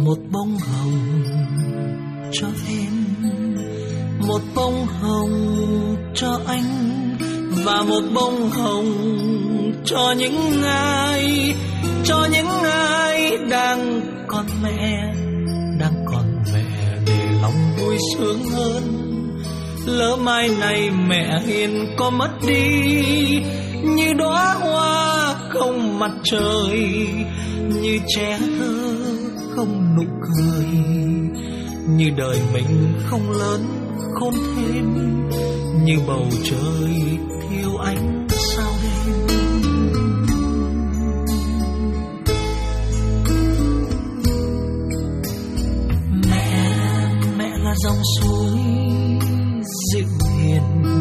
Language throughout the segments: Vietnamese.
Một bông hồng cho em, một bông hồng cho anh, và một bông hồng cho những ai đang còn mẹ, đang còn mẹ để lòng vui sướng hơn. Lỡ mai này mẹ hiền có mất đi, như đóa hoa không mặt trời, như trẻ thơ không nụ cười, như đời mình không lớn khôn thêm, như bầu trời thiếu ánh sao đêm. Mẹ là dòng suối dịu hiền,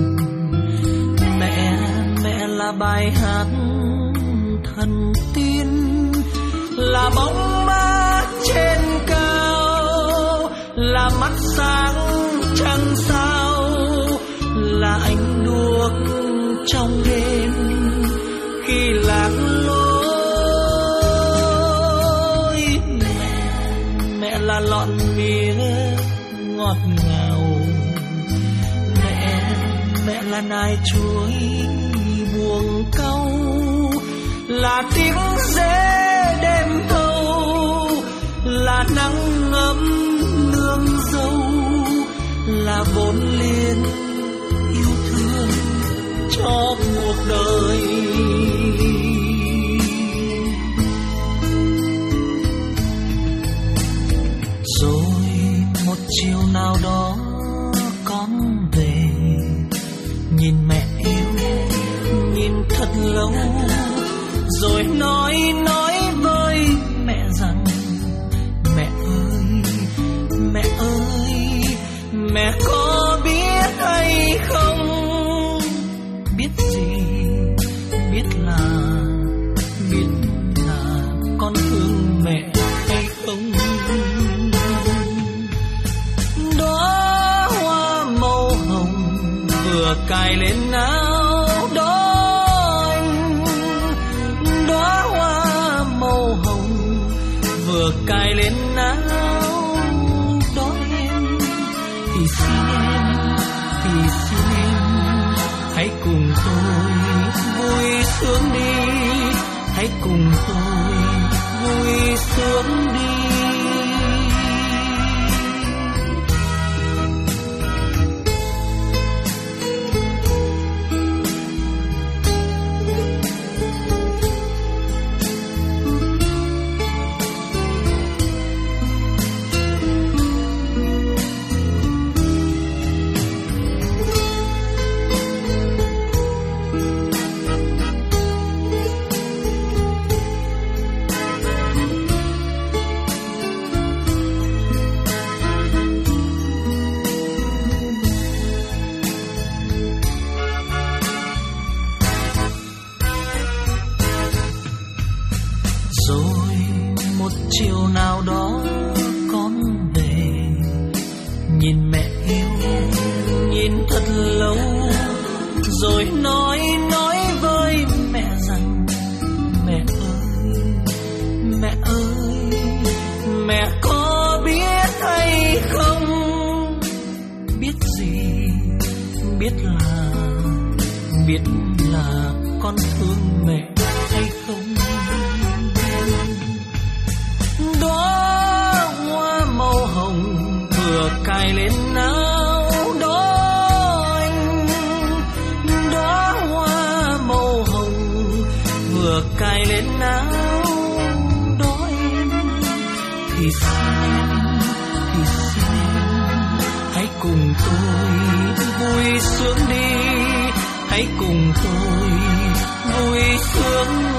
mẹ là bài hát thần tiên, là bóng mát trên cao, là mắt sáng trăng sao, là ánh đuốc trong đêm khi lạc lối. Mẹ là lọn mía ngọt ngào, mẹ là nai chuối buông câu, là tiếng dế đêm thâu, là nắng ngấm nương dâu, là vốn liếng yêu thương cho cuộc đời. Rồi một chiều nào đó con về, nhìn mẹ yêu, nhìn thật lâu, rồi nói với mẹ rằng mẹ ơi, mẹ có biết hay không? Biết gì? Biết là con thương mẹ hay không? Đóa hoa màu hồng vừa cài lên áo đó anh, đóa hoa màu hồng vừa cài lên áo đó em. Thì xin em hãy cùng tôi vui sướng đi, hãy cùng tôi vui sướng đi. Rồi một chiều nào đó con về, nhìn mẹ yêu, nhìn thật lâu, rồi nói với mẹ rằng mẹ ơi, mẹ có biết hay không? Biết gì? Biết là con thương mẹ hay không? Đóa hoa màu hồng vừa cài lên áo đó anh, đóa hoa màu hồng vừa cài lên áo đó em. Thì xin em hãy cùng tôi vui sướng đi, hãy cùng tôi vui sướng đi.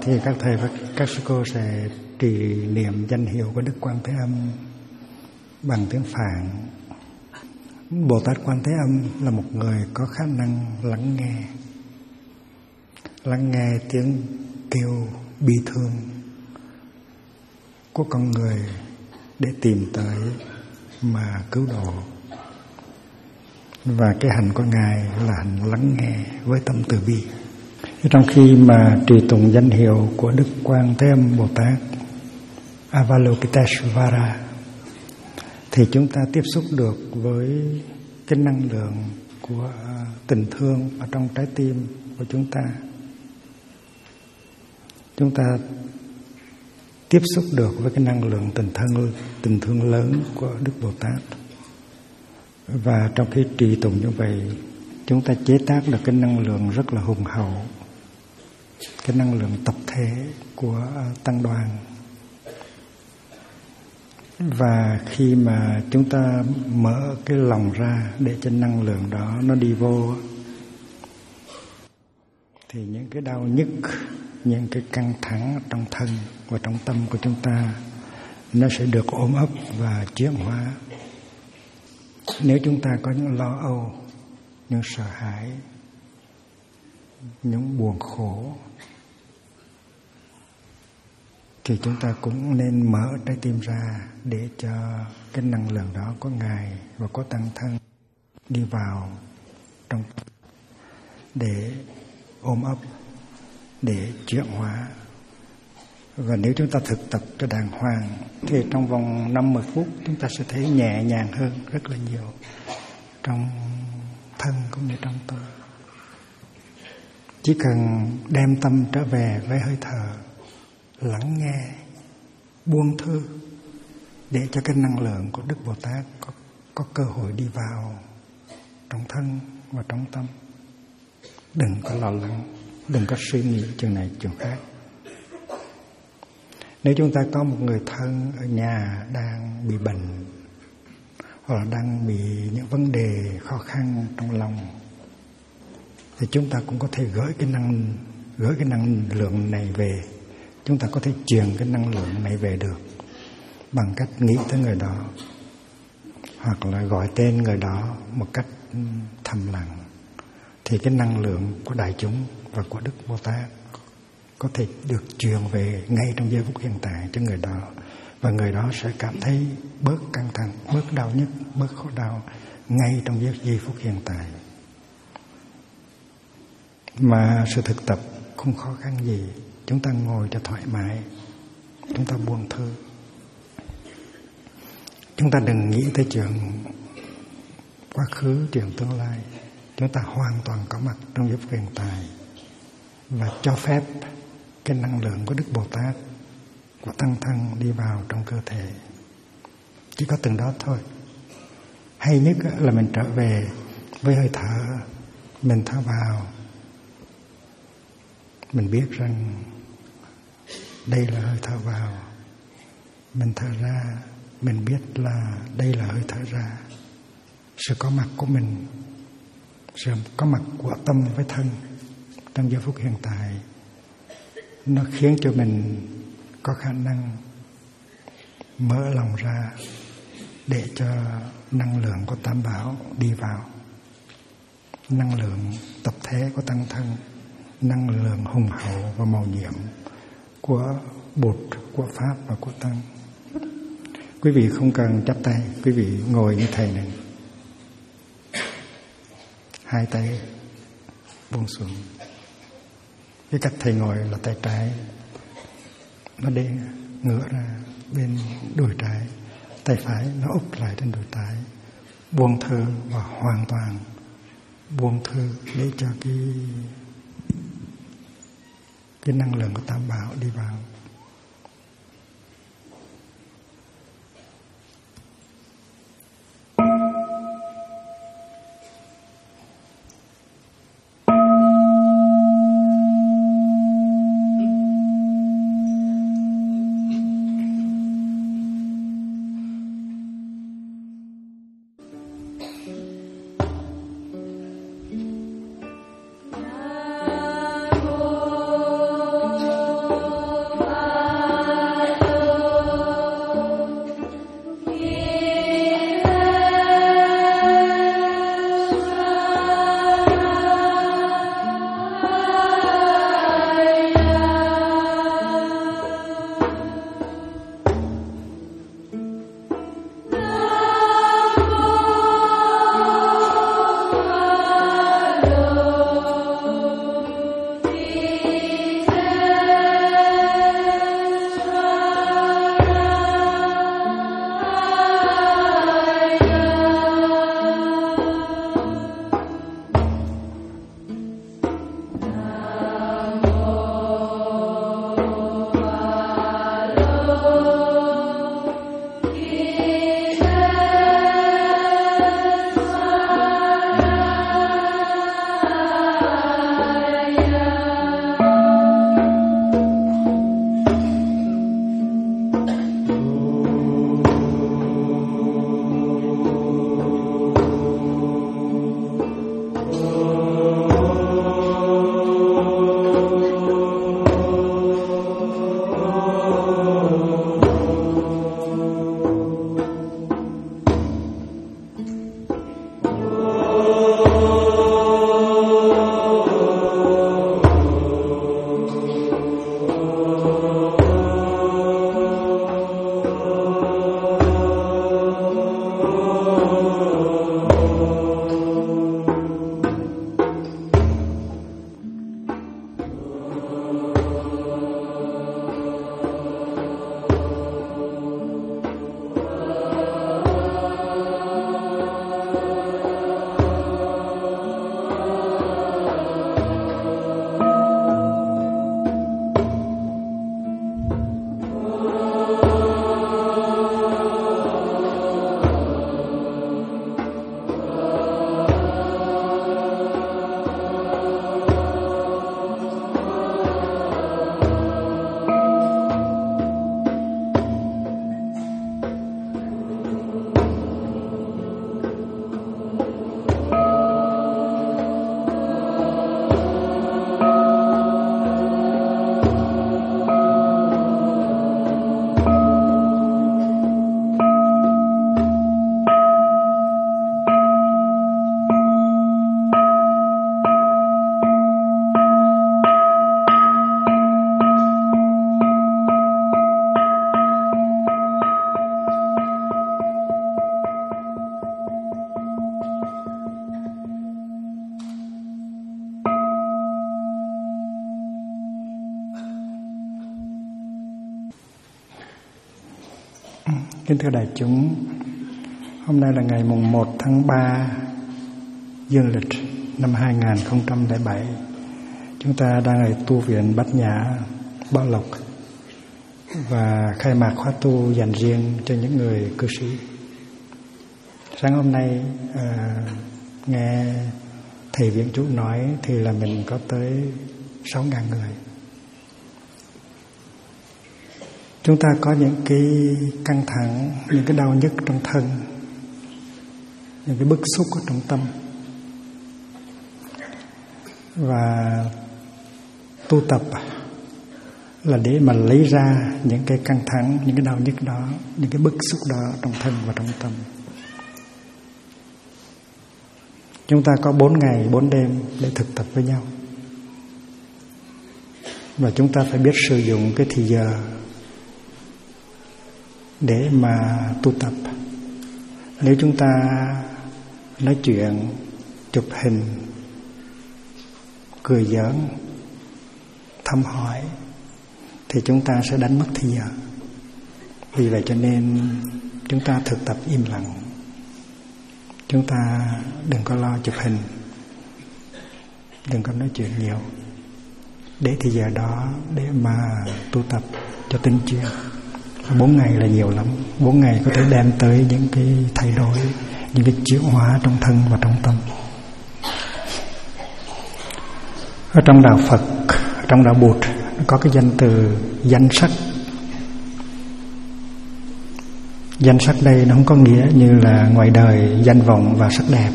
thì các thầy và các sư cô sẽ trì niệm danh hiệu của Đức Quan Thế Âm bằng tiếng Phạn. Bồ Tát Quan Thế Âm là một người có khả năng lắng nghe tiếng kêu bi thương của con người để tìm tới mà cứu độ. Và cái hành của Ngài là hành lắng nghe với tâm từ bi. Trong khi mà trì tụng danh hiệu của Đức Quan Thế Âm Bồ Tát Avalokiteshvara thì chúng ta tiếp xúc được với cái năng lượng của tình thương ở trong trái tim của chúng ta. Chúng ta tiếp xúc được với cái năng lượng tình thương lớn của Đức Bồ Tát. Và trong khi trì tụng như vậy, chúng ta chế tác được cái năng lượng rất là hùng hậu, cái năng lượng tập thể của tăng đoàn. Và khi mà chúng ta mở cái lòng ra để cho năng lượng đó nó đi vô, thì những cái đau nhức, những cái căng thẳng trong thân và trong tâm của chúng ta nó sẽ được ôm ấp và chuyển hóa. Nếu chúng ta có những lo âu, những sợ hãi, những buồn khổ, thì chúng ta cũng nên mở trái tim ra để cho cái năng lượng đó của Ngài và của tăng thân đi vào trong, để ôm ấp, để chuyển hóa. Và nếu chúng ta thực tập cho đàng hoàng thì trong vòng 50 phút chúng ta sẽ thấy nhẹ nhàng hơn rất là nhiều trong thân cũng như trong tâm. Chỉ cần đem tâm trở về với hơi thở, lắng nghe, buông thư để cho cái năng lượng của Đức Bồ Tát có cơ hội đi vào trong thân và trong tâm. Đừng có lo lắng, đừng có suy nghĩ chuyện này chuyện khác. Nếu chúng ta có một người thân ở nhà đang bị bệnh hoặc là đang bị những vấn đề khó khăn trong lòng, thì chúng ta cũng có thể gửi cái năng lượng này về. Chúng ta có thể truyền cái năng lượng này về được bằng cách nghĩ tới người đó, hoặc là gọi tên người đó một cách thầm lặng. Thì cái năng lượng của đại chúng và của Đức Bồ Tát có thể được truyền về ngay trong giây phút hiện tại cho người đó. Và người đó sẽ cảm thấy bớt căng thẳng, bớt đau nhức, bớt khổ đau ngay trong giây phút hiện tại. Mà sự thực tập không khó khăn gì. Chúng ta ngồi cho thoải mái, chúng ta buông thư. Chúng ta đừng nghĩ tới chuyện quá khứ, chuyện tương lai. Chúng ta hoàn toàn có mặt trong giây phút hiện tại và cho phép cái năng lượng của Đức Bồ Tát, của tăng thân đi vào trong cơ thể. Chỉ có từng đó thôi. Hay nhất là mình trở về với hơi thở. Mình thở vào, mình biết rằng đây là hơi thở vào. Mình thở ra, mình biết là đây là hơi thở ra. Sự có mặt của mình, sự có mặt của tâm với thân trong giây phút hiện tại, nó khiến cho mình có khả năng mở lòng ra để cho năng lượng của Tam Bảo đi vào. Năng lượng tập thể của tăng thân, năng lượng hùng hậu và màu nhiệm của Bụt, của Pháp và của Tăng. Quý vị không cần chắp tay, quý vị ngồi như thầy này. Hai tay buông xuống. Cái cách thầy ngồi là tay trái nó để ngửa ra bên đùi trái, tay phải nó úp lại trên đùi trái. Buông thư và hoàn toàn buông thư để cho cái năng lượng của Tam Bảo đi vào. Kính thưa đại chúng, hôm nay là ngày mùng 1 tháng 3 dương lịch năm 2007. Chúng ta đang ở tu viện Bát Nhã, Bảo Lộc và khai mạc khóa tu dành riêng cho những người cư sĩ. Sáng hôm nay nghe thầy viện chủ nói thì là mình có tới 6.000 người. Chúng ta có những cái căng thẳng, những cái đau nhức trong thân, những cái bức xúc ở trong tâm. Và tu tập là để mà lấy ra những cái căng thẳng, những cái đau nhức đó, những cái bức xúc đó trong thân và trong tâm. Chúng ta có 4 ngày 4 đêm để thực tập với nhau. Và chúng ta phải biết sử dụng cái thì giờ để mà tu tập. Nếu chúng ta nói chuyện, chụp hình, cười giỡn, thăm hỏi thì chúng ta sẽ đánh mất thì giờ. Vì vậy cho nên chúng ta thực tập im lặng. Chúng ta đừng có lo chụp hình, đừng có nói chuyện nhiều, để thì giờ đó để mà tu tập cho tinh chuyên. 4 ngày là nhiều lắm. 4 ngày có thể đem tới những cái thay đổi, những cái chuyển hóa trong thân và trong tâm. Ở trong đạo Phật, trong đạo Bụt có cái danh từ danh sắc. Danh sắc đây nó không có nghĩa như là ngoài đời danh vọng và sắc đẹp.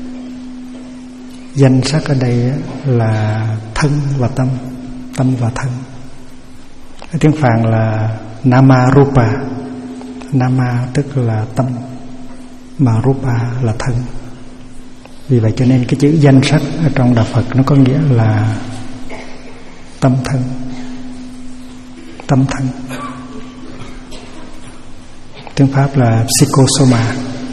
Danh sắc ở đây là thân và tâm, tâm và thân. Ở tiếng Phạn là Nama Rupa. Nama tức là tâm, mà Rupa là thân. Vì vậy cho nên cái chữ danh sắc ở trong đạo Phật nó có nghĩa là tâm thân. Tâm thân. Tiếng Pháp là psychosoma,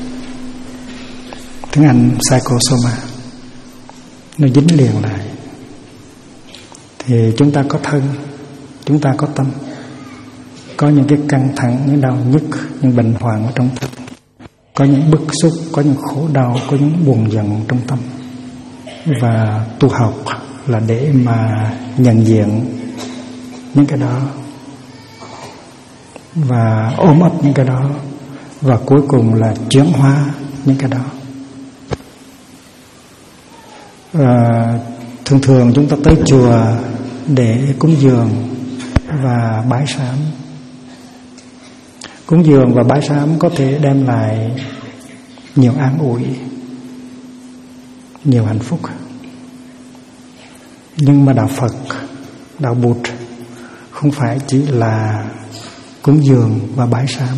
tiếng Anh psychosoma. Nó dính liền lại. Thì chúng ta có thân, chúng ta có tâm. Có những cái căng thẳng, những đau nhức, những bệnh hoạn ở trong thân. Có những bức xúc, có những khổ đau, có những buồn giận trong tâm. Và tu học là để mà nhận diện những cái đó và ôm ấp những cái đó, và cuối cùng là chuyển hóa những cái đó. Thường thường chúng ta tới chùa để cúng dường và bái sám. Cúng dường và bái sám có thể đem lại nhiều an ủi, nhiều hạnh phúc. Nhưng mà đạo Phật, đạo Bụt không phải chỉ là cúng dường và bái sám.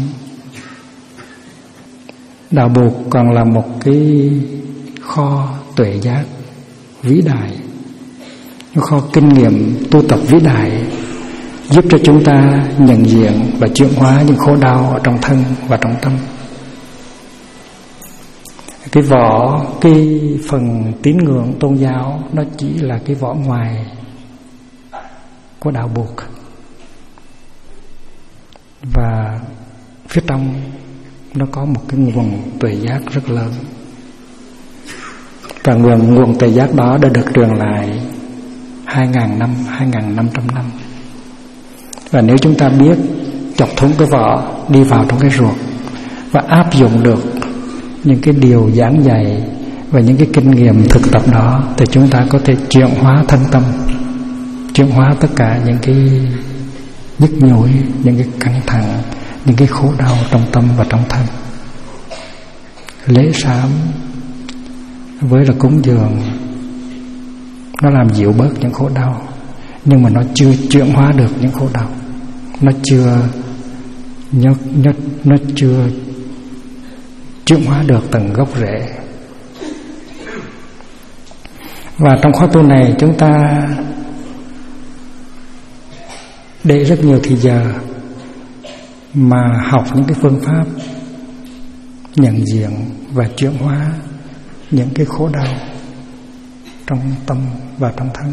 Đạo Bụt còn là một cái kho tuệ giác vĩ đại, một kho kinh nghiệm tu tập vĩ đại, giúp cho chúng ta nhận diện và chuyển hóa những khổ đau ở trong thân và trong tâm. Cái phần tín ngưỡng tôn giáo nó chỉ là cái vỏ ngoài của đạo Bụt, và phía trong nó có một cái nguồn tuệ giác rất lớn. Và nguồn tuệ giác đó đã được truyền lại 2.000 năm, 2.500 năm. Và nếu chúng ta biết chọc thủng cái vỏ, đi vào trong cái ruột và áp dụng được những cái điều giảng dạy và những cái kinh nghiệm thực tập đó, thì chúng ta có thể chuyển hóa thân tâm, chuyển hóa tất cả những cái nhức nhối, những cái căng thẳng, những cái khổ đau trong tâm và trong thân. Lễ sám với là cúng dường nó làm dịu bớt những khổ đau, nhưng mà nó chưa chuyển hóa được những khổ đau. Nó chưa chuyển hóa được tầng gốc rễ. Và trong khóa tu này chúng ta để rất nhiều thời giờ mà học những cái phương pháp nhận diện và chuyển hóa những cái khổ đau trong tâm và trong thân.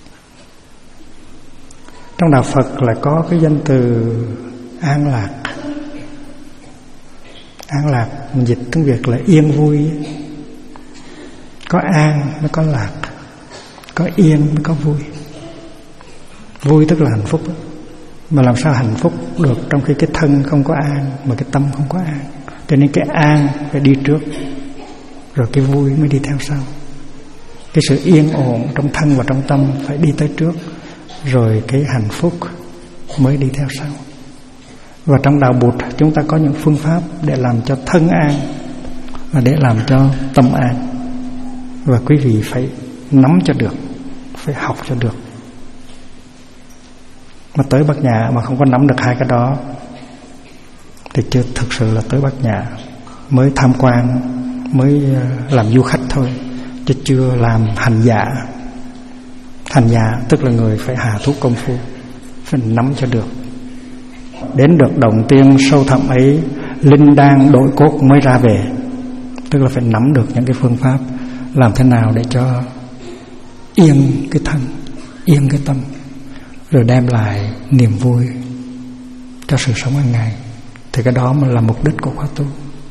Trong đạo Phật lại có cái danh từ an lạc. An lạc mình dịch tiếng Việt là yên vui. Có an mới có lạc, có yên mới có vui. Vui tức là hạnh phúc. Mà làm sao hạnh phúc được trong khi cái thân không có an, mà cái tâm không có an? Cho nên cái an phải đi trước, rồi cái vui mới đi theo sau. Cái sự yên ổn trong thân và trong tâm phải đi tới trước, rồi cái hạnh phúc mới đi theo sau. Và trong đạo Bụt chúng ta có những phương pháp để làm cho thân an và để làm cho tâm an. Và quý vị phải nắm cho được, phải học cho được. Mà tới Bát Nhã mà không có nắm được hai cái đó thì chưa thực sự là tới Bát Nhã. Mới tham quan, mới làm du khách thôi, chứ chưa làm hành giả. Hành giả tức là người phải hạ thuốc công phu, phải nắm cho được. Đến được đồng tiên sâu thẳm ấy, linh đan đổi cốt mới ra về. Tức là phải nắm được những cái phương pháp làm thế nào để cho yên cái thân, yên cái tâm, rồi đem lại niềm vui cho sự sống hàng ngày. Thì cái đó mà là mục đích của khóa tu.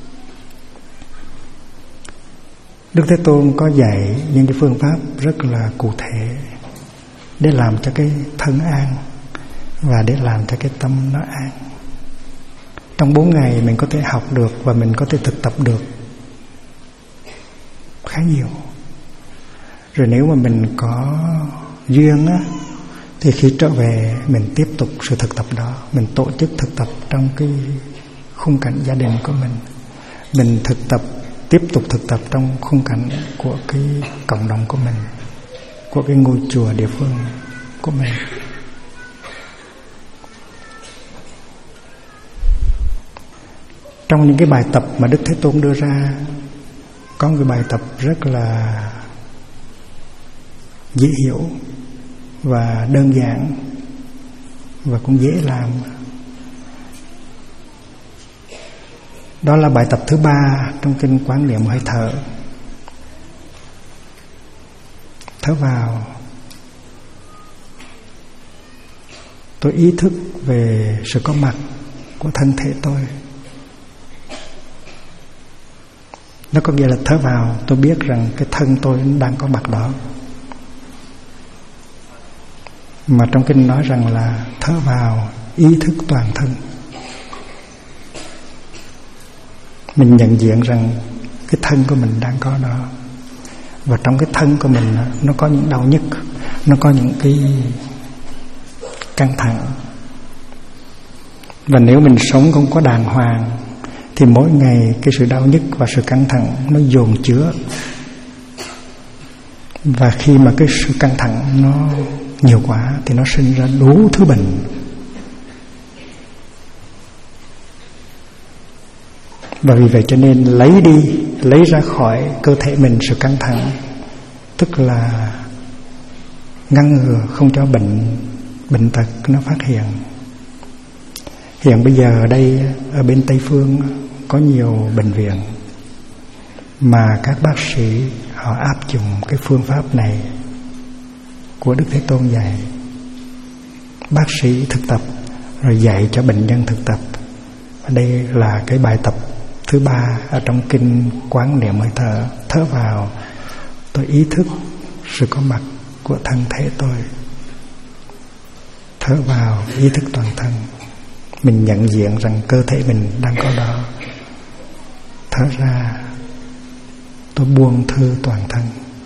Đức Thế Tôn có dạy những cái phương pháp rất là cụ thể để làm cho cái thân an và để làm cho cái tâm nó an. Trong 4 ngày mình có thể học được và mình có thể thực tập được khá nhiều. Rồi nếu mà mình có duyên á, thì khi trở về mình tiếp tục sự thực tập đó. Mình tổ chức thực tập trong cái khung cảnh gia đình của mình. Mình thực tập, tiếp tục thực tập trong khung cảnh của cái cộng đồng của mình, của cái ngôi chùa địa phương của mình. Trong những cái bài tập mà Đức Thế Tôn đưa ra, có một cái bài tập rất là dễ hiểu và đơn giản và cũng dễ làm. Đó là bài tập thứ 3 trong kinh Quán Niệm Hơi Thở. Thở vào, tôi ý thức về sự có mặt của thân thể tôi. Nó có nghĩa là thở vào tôi biết rằng cái thân tôi đang có mặt đó. Mà trong kinh nói rằng là thở vào ý thức toàn thân. Mình nhận diện rằng cái thân của mình đang có đó. Và trong cái thân của mình nó có những đau nhức, nó có những cái căng thẳng. Và nếu mình sống không có đàng hoàng thì mỗi ngày cái sự đau nhức và sự căng thẳng nó dồn chứa. Và khi mà cái sự căng thẳng nó nhiều quá thì nó sinh ra đủ thứ bệnh. Và vì vậy cho nên lấy ra khỏi cơ thể mình sự căng thẳng, tức là ngăn ngừa không cho bệnh tật nó phát hiện. Hiện bây giờ ở đây, ở bên Tây Phương có nhiều bệnh viện mà các bác sĩ họ áp dụng cái phương pháp này của Đức Thế Tôn dạy. Bác sĩ thực tập rồi dạy cho bệnh nhân thực tập. Và đây là cái bài tập thứ 3 ở trong kinh Quán Niệm Hơi Thở. Thở vào tôi ý thức sự có mặt của thân thể tôi. Thở vào ý thức toàn thân. Mình nhận diện rằng cơ thể mình đang có đó. Thở ra tôi buông thư toàn thân.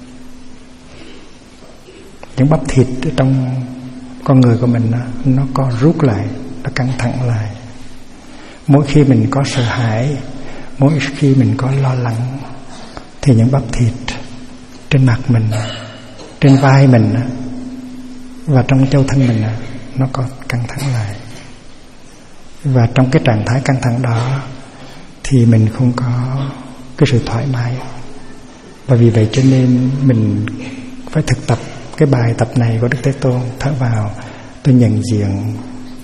Những bắp thịt trong con người của mình nó co rút lại, nó căng thẳng lại. Mỗi khi mình có sợ hãi, mỗi khi mình có lo lắng thì những bắp thịt trên mặt mình, trên vai mình và trong châu thân mình nó có căng thẳng lại. Và trong cái trạng thái căng thẳng đó thì mình không có cái sự thoải mái. Và vì vậy cho nên mình phải thực tập cái bài tập này của Đức Thế Tôn. Thở vào tôi nhận diện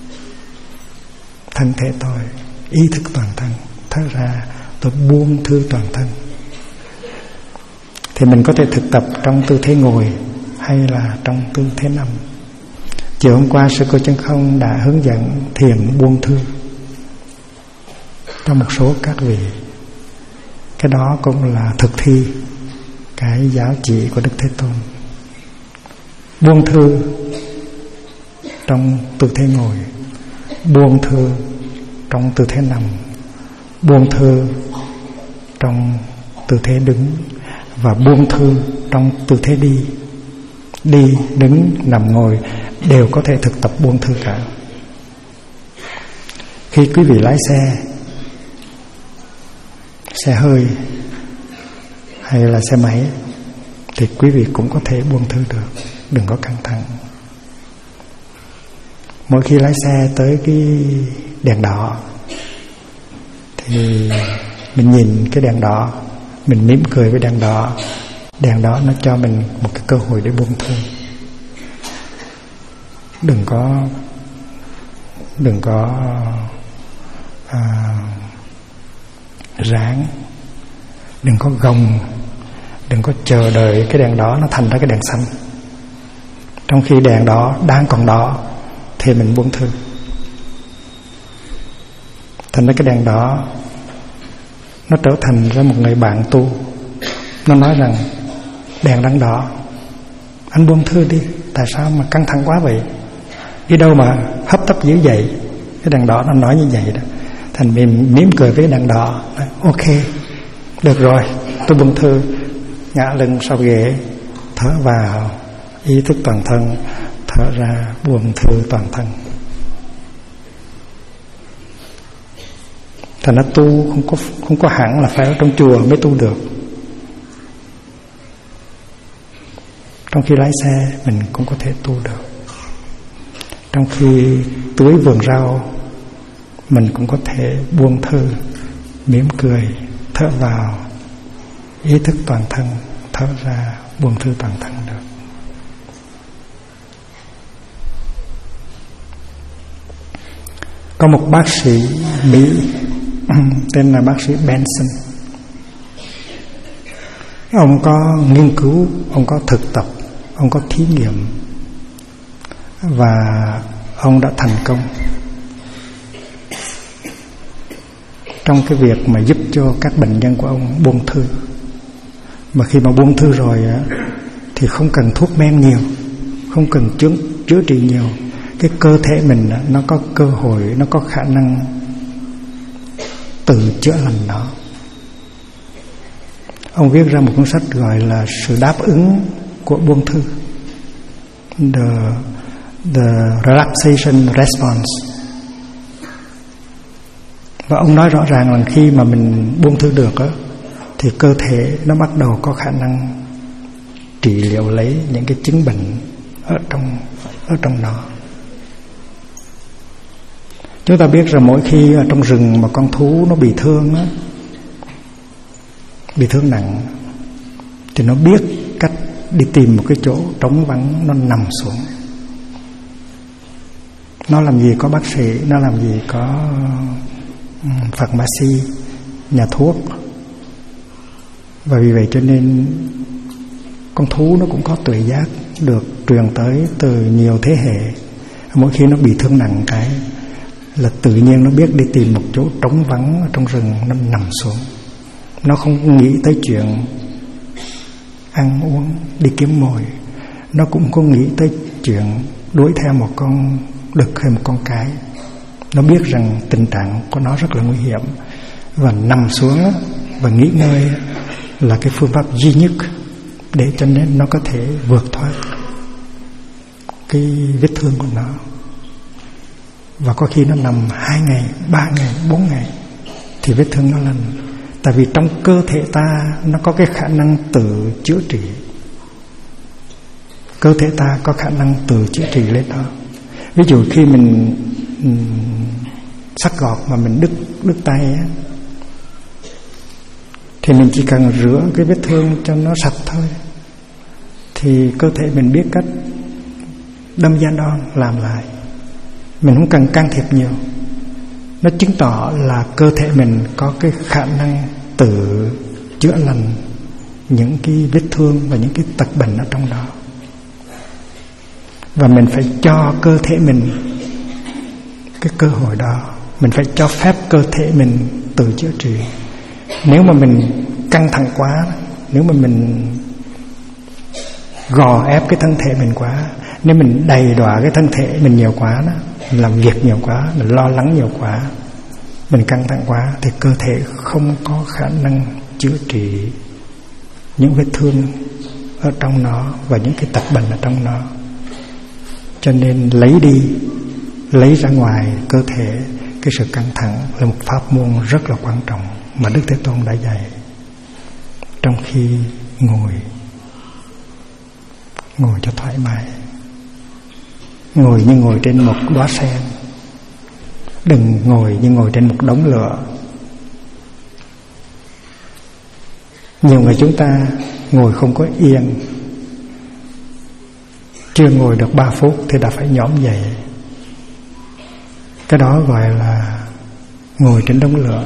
thân thể tôi, ý thức toàn thân. Thở ra tôi buông thư toàn thân. Thì mình có thể thực tập trong tư thế ngồi hay là trong tư thế nằm. Chiều hôm qua sư cô Chân Không đã hướng dẫn thiền buông thư. cho một số các vị. Cái đó cũng là thực thi cái giáo chỉ của Đức Thế Tôn. Buông thư trong tư thế ngồi, buông thư trong tư thế nằm, buông thư trong tư thế đứng, và buông thư trong tư thế đi. Đi, đứng, nằm, ngồi đều có thể thực tập buông thư cả. Khi quý vị lái xe hơi hay là xe máy thì quý vị cũng có thể buông thư được, đừng có căng thẳng. Mỗi khi lái xe tới cái đèn đỏ thì mình nhìn cái đèn đỏ, mình mỉm cười với đèn đỏ. Đèn đó nó cho mình một cái cơ hội để buông thư. Đừng có ráng, đừng có gồng, đừng có chờ đợi cái đèn đó nó thành ra cái đèn xanh. Trong khi đèn đó đang còn đỏ thì mình buông thư. Thành ra cái đèn đó nó trở thành ra một người bạn tu. Nó nói rằng đèn đang đỏ, anh buông thư đi, tại sao mà căng thẳng quá vậy, đi đâu mà hấp tấp dữ vậy. Cái đèn đỏ nó nói như vậy đó. Thành mình mỉm cười với đèn đỏ, ok, được rồi, tôi buông thư, ngã lưng sau ghế, thở vào ý thức toàn thân, thở ra buông thư toàn thân. Thành nó tu không có hẳn là phải ở trong chùa mới tu được. Trong khi lái xe mình cũng có thể tu được. Trong khi tưới vườn rau mình cũng có thể buông thư, mỉm cười, thở vào ý thức toàn thân, thở ra buông thư toàn thân được. Có một bác sĩ Mỹ tên là bác sĩ Benson. Ông có nghiên cứu, ông có thực tập, ông có thí nghiệm, và ông đã thành công trong cái việc mà giúp cho các bệnh nhân của ông buông thư. Mà khi mà buông thư rồi thì không cần thuốc men nhiều, không cần chữa trị nhiều. Cái cơ thể mình nó có cơ hội, nó có khả năng tự chữa lành nó. Ông viết ra một cuốn sách gọi là Sự đáp ứng của buông thư, The Relaxation Response. Và ông nói rõ ràng là khi mà mình buông thư được thì cơ thể nó bắt đầu có khả năng trị liệu lấy những cái chứng bệnh ở trong nó. Chúng ta biết rằng mỗi khi ở trong rừng mà con thú nó bị thương bị thương nặng thì nó biết cách đi tìm một cái chỗ trống vắng, nó nằm xuống. Nó làm gì có bác sĩ, nó làm gì có pharmacy, nhà thuốc. Và vì vậy cho nên con thú nó cũng có tuệ giác được truyền tới từ nhiều thế hệ. Mỗi khi nó bị thương nặng cái là tự nhiên nó biết đi tìm một chỗ trống vắng ở trong rừng, nó nằm xuống. Nó không nghĩ tới chuyện ăn uống, đi kiếm mồi. Nó cũng không nghĩ tới chuyện đuổi theo một con đực hay một con cái. Nó biết rằng tình trạng của nó rất là nguy hiểm, và nằm xuống và nghỉ ngơi là cái phương pháp duy nhất để cho nên nó có thể vượt thoát cái vết thương của nó. Và có khi nó nằm 2 ngày, 3 ngày, 4 ngày thì vết thương nó lành. Tại vì trong cơ thể ta nó có cái khả năng tự chữa trị. Cơ thể ta có khả năng tự chữa trị lên đó. Ví dụ khi mình sắc gọt mà mình đứt tay thì mình chỉ cần rửa cái vết thương cho nó sạch thôi, thì cơ thể mình biết cách đâm da đòn làm lại. Mình không cần can thiệp nhiều. Nó chứng tỏ là cơ thể mình có cái khả năng tự chữa lành những cái vết thương và những cái tật bệnh ở trong đó. Và mình phải cho cơ thể mình cái cơ hội đó. Mình phải cho phép cơ thể mình tự chữa trị. Nếu mà mình căng thẳng quá, nếu mà mình gò ép cái thân thể mình quá, nếu mình đầy đọa cái thân thể mình nhiều quá đó, mình làm việc nhiều quá, mình lo lắng nhiều quá, mình căng thẳng quá, thì cơ thể không có khả năng chữa trị những vết thương ở trong nó và những cái tật bệnh ở trong nó. Cho nên lấy ra ngoài cơ thể cái sự căng thẳng là một pháp môn rất là quan trọng mà Đức Thế Tôn đã dạy. Trong khi ngồi cho thoải mái, ngồi như ngồi trên một đóa sen, đừng ngồi như ngồi trên một đống lửa. Nhiều người chúng ta ngồi không có yên, chưa ngồi được 3 phút thì đã phải nhõm dậy. Cái đó gọi là ngồi trên đống lửa.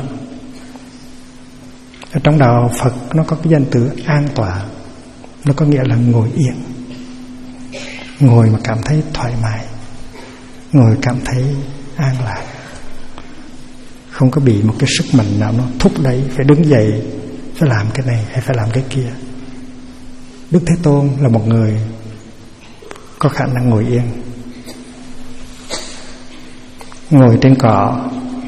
Ở trong đạo Phật nó có cái danh từ an tọa, nó có nghĩa là ngồi yên, ngồi mà cảm thấy thoải mái, ngồi cảm thấy an lạc, không có bị một cái sức mạnh nào nó thúc đẩy phải đứng dậy, phải làm cái này hay phải làm cái kia. Đức Thế Tôn là một người có khả năng ngồi yên, ngồi trên cỏ,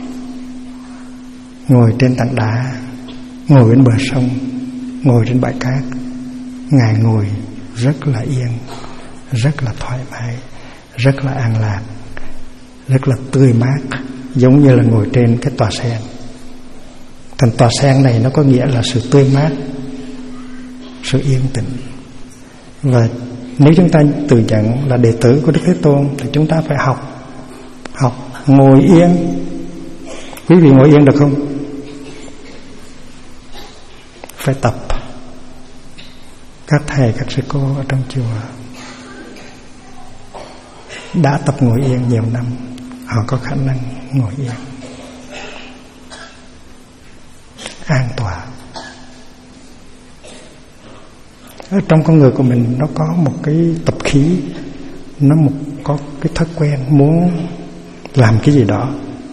ngồi trên tảng đá, ngồi bên bờ sông, ngồi trên bãi cát. Ngài ngồi rất là yên, rất là thoải mái, rất là an lạc, rất là tươi mát, giống như là ngồi trên cái tòa sen. Thành tòa sen này nó có nghĩa là sự tươi mát, sự yên tĩnh. Và nếu chúng ta tự nhận là đệ tử của Đức Thế Tôn thì chúng ta phải học ngồi yên. Quý vị ngồi yên được không? Phải tập. Các thầy, các sư cô ở trong chùa đã tập ngồi yên nhiều năm, họ có khả năng ngồi yên, an tọa. Ở trong con người của mình nó có một cái tập khí, có cái thói quen muốn làm cái gì đó,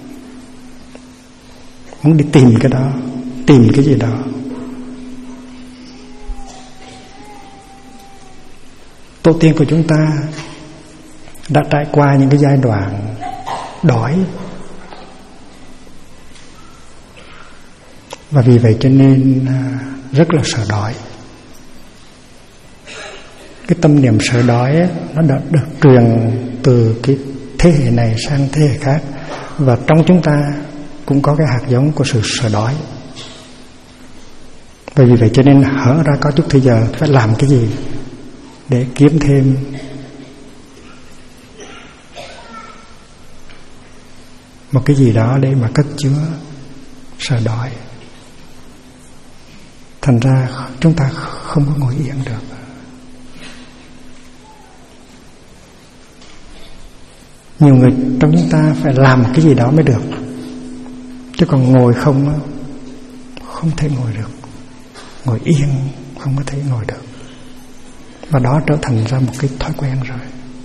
muốn đi tìm cái đó, tìm cái gì đó. Tổ tiên của chúng ta đã trải qua những cái giai đoạn đói, và vì vậy cho nên rất là sợ đói. Cái tâm niệm sợ đói ấy, nó đã được truyền từ cái thế hệ này sang thế hệ khác, và trong chúng ta cũng có cái hạt giống của sự sợ đói. Và vì vậy cho nên hở ra có chút thời giờ phải làm cái gì để kiếm thêm một cái gì đó để mà cất chứa sợ đói. Thành ra chúng ta không có ngồi yên được. Nhiều người trong chúng ta phải làm cái gì đó mới được, chứ còn ngồi không thể ngồi được. Ngồi yên không có thể ngồi được, và đó trở thành ra một cái thói quen rồi.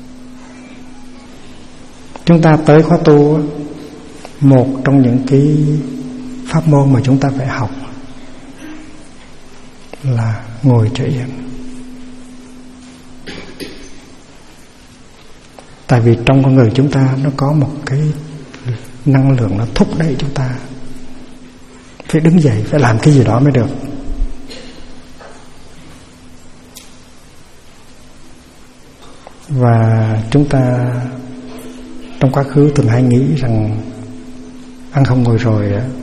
Chúng ta tới khóa tu, một trong những cái pháp môn mà chúng ta phải học là ngồi cho yên. Tại vì trong con người chúng ta nó có một cái năng lượng nó thúc đẩy chúng ta phải đứng dậy, phải làm cái gì đó mới được. Và chúng ta trong quá khứ thường hay nghĩ rằng ăn không ngồi rồi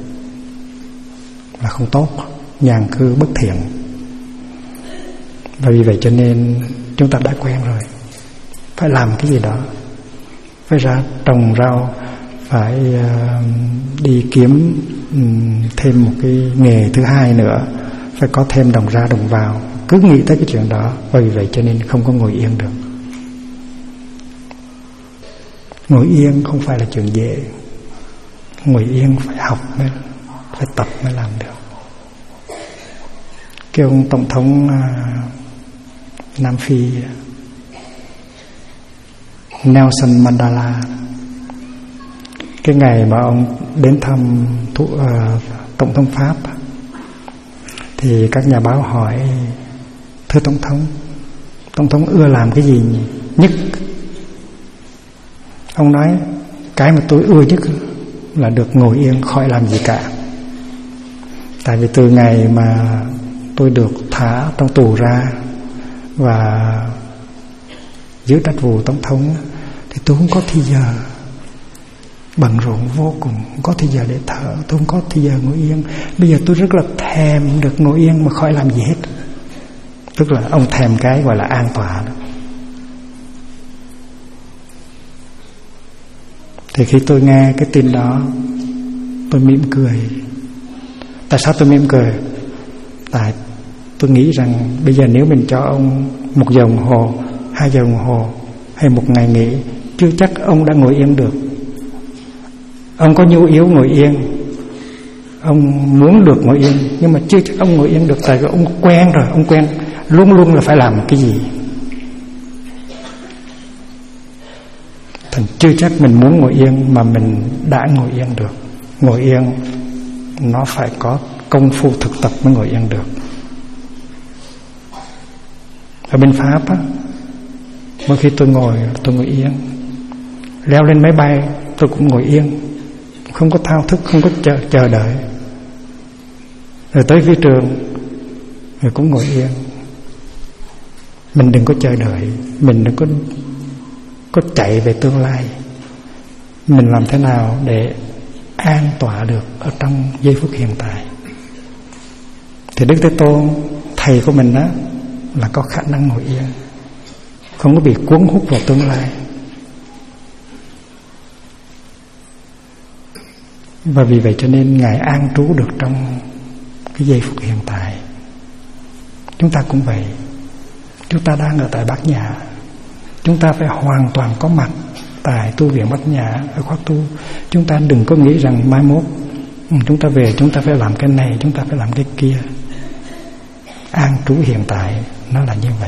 là không tốt, nhàn cư bất thiện. Và vì vậy cho nên chúng ta đã quen rồi, phải làm cái gì đó, phải ra trồng rau, phải đi kiếm thêm một cái nghề thứ hai nữa, phải có thêm đồng ra đồng vào, cứ nghĩ tới cái chuyện đó. Và vì vậy cho nên không có ngồi yên được. Ngồi yên không phải là chuyện dễ. Ngồi yên phải học, phải tập mới làm được. Cái ông tổng thống Nam Phi Nelson Mandela, cái ngày mà ông đến thăm tổng thống Pháp. Thì các nhà báo hỏi: thưa tổng thống ưa làm cái gì nhất? Ông nói: cái mà tôi ưa nhất là được ngồi yên khỏi làm gì cả. Tại vì từ ngày mà tôi được thả trong tù ra và giữ chức vụ tổng thống thì tôi không có thời giờ, bận rộn vô cùng, không có thời giờ để thở, tôi không có thời giờ ngồi yên. Bây giờ tôi rất là thèm được ngồi yên mà khỏi làm gì hết. Tức là ông thèm cái gọi là an tọa đó. Thì khi tôi nghe cái tin đó, tôi mỉm cười. Tại sao tôi mỉm cười? Tại tôi nghĩ rằng bây giờ nếu mình cho ông 1 giờ đồng hồ, 2 giờ đồng hồ hay 1 ngày nghỉ, chưa chắc ông đã ngồi yên được. Ông có nhu yếu ngồi yên, ông muốn được ngồi yên, nhưng mà chưa chắc ông ngồi yên được. Tại vì ông quen rồi, ông quen luôn luôn là phải làm cái gì. Thành chưa chắc mình muốn ngồi yên mà mình đã ngồi yên được. Ngồi yên nó phải có công phu thực tập mới ngồi yên được. Ở bên Pháp á, mỗi khi tôi ngồi yên. Leo lên máy bay tôi cũng ngồi yên, không có thao thức, không có chờ đợi. Rồi tới phi trường rồi cũng ngồi yên. Mình đừng có chờ đợi, mình đừng có chạy về tương lai. Mình làm thế nào để an tọa được ở trong giây phút hiện tại. Thì Đức Thế Tôn, thầy của mình đó, là có khả năng ngồi yên, không có bị cuốn hút vào tương lai. Và vì vậy cho nên Ngài an trú được trong cái giây phút hiện tại. Chúng ta cũng vậy. Chúng ta đang ở tại Bát Nhã, chúng ta phải hoàn toàn có mặt tại tu viện Bát Nhã, ở khóa tu. Chúng ta đừng có nghĩ rằng mai mốt chúng ta về chúng ta phải làm cái này, chúng ta phải làm cái kia. An trú hiện tại nó là như vậy.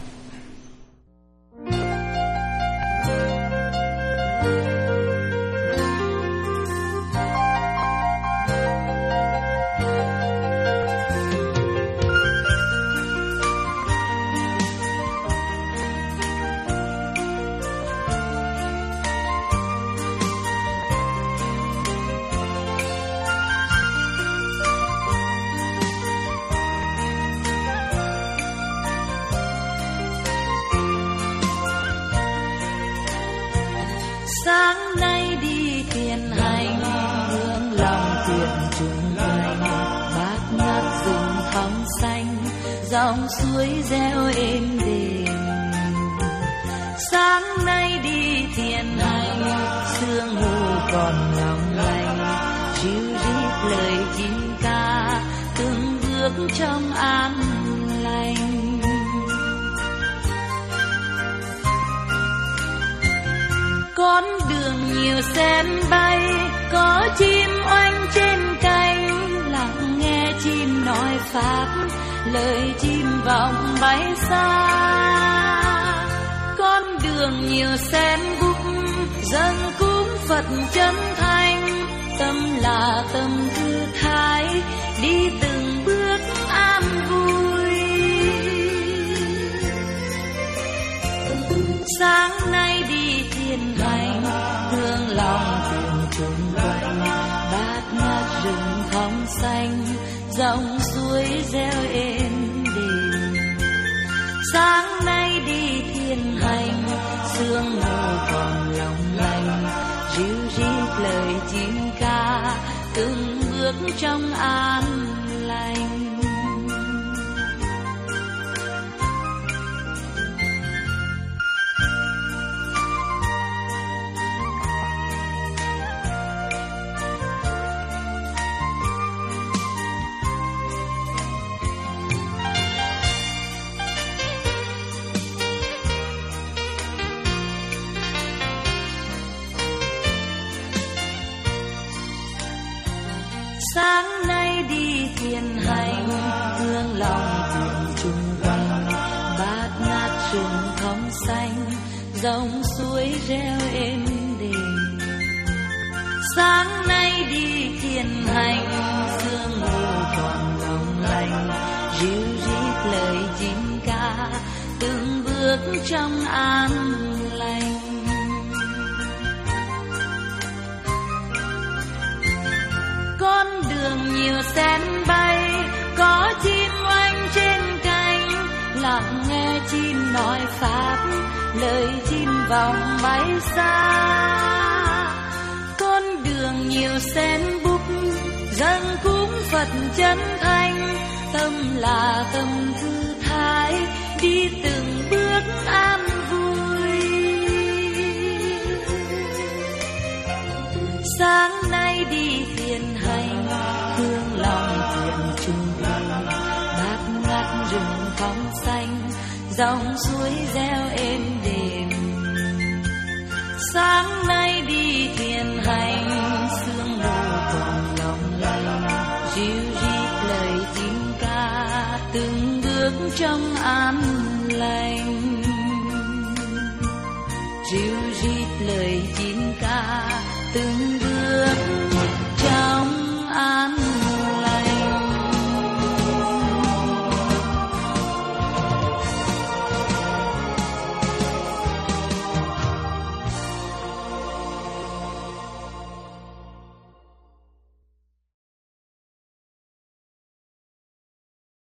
Sáng nay đi thiền hành, hướng lòng thiền chung quanh, bát ngát rừng thắm xanh, dòng suối reo êm đềm. Sáng nay đi thiền hành, sương mù còn long lanh, ríu rít lời chim ca, từng bước trong an lành. Con đường nhiều sen bay, có chim oanh trên cánh, lặng nghe chim nói pháp, lời chim vọng bay xa. Con đường nhiều sen bút, dâng cúng Phật chân thành, tâm là tâm thư thái, đi từng bước an vui. Sáng nay đi thiền hành, hương lòng thiền chung quanh, bát ngát rừng thắm xanh, dòng suối reo êm đềm. Sáng nay đi thiền hành, sương mù còn long lanh, ríu rít lời chim ca, từng bước trong an lành. Sáng nay đi thiền hành, hương lòng thiền chung quanh, bát ngát rừng thắm xanh, dòng suối reo êm đềm. Sáng nay đi thiền hành, ríu rít lời chim ca, từng bước trong an lành. Con đường nhiều sen bay, có chim oanh trên cánh, lặng nghe chim nói pháp, lời chim vòng bay xa. Con đường nhiều sen búp, dâng cúng Phật chân thành, tâm là tâm thư thái, đi từng bước an vui. Sáng nay đi thiền hành, hương lòng thuyền chung quanh, bát ngát rừng phong xanh, dòng suối reo êm đềm. Sáng nay đi thiền hành, sương mù còn lòng lành, ríu rít lời chim ca, từng bước trong an lành. Ríu rít lời chim ca, từng bước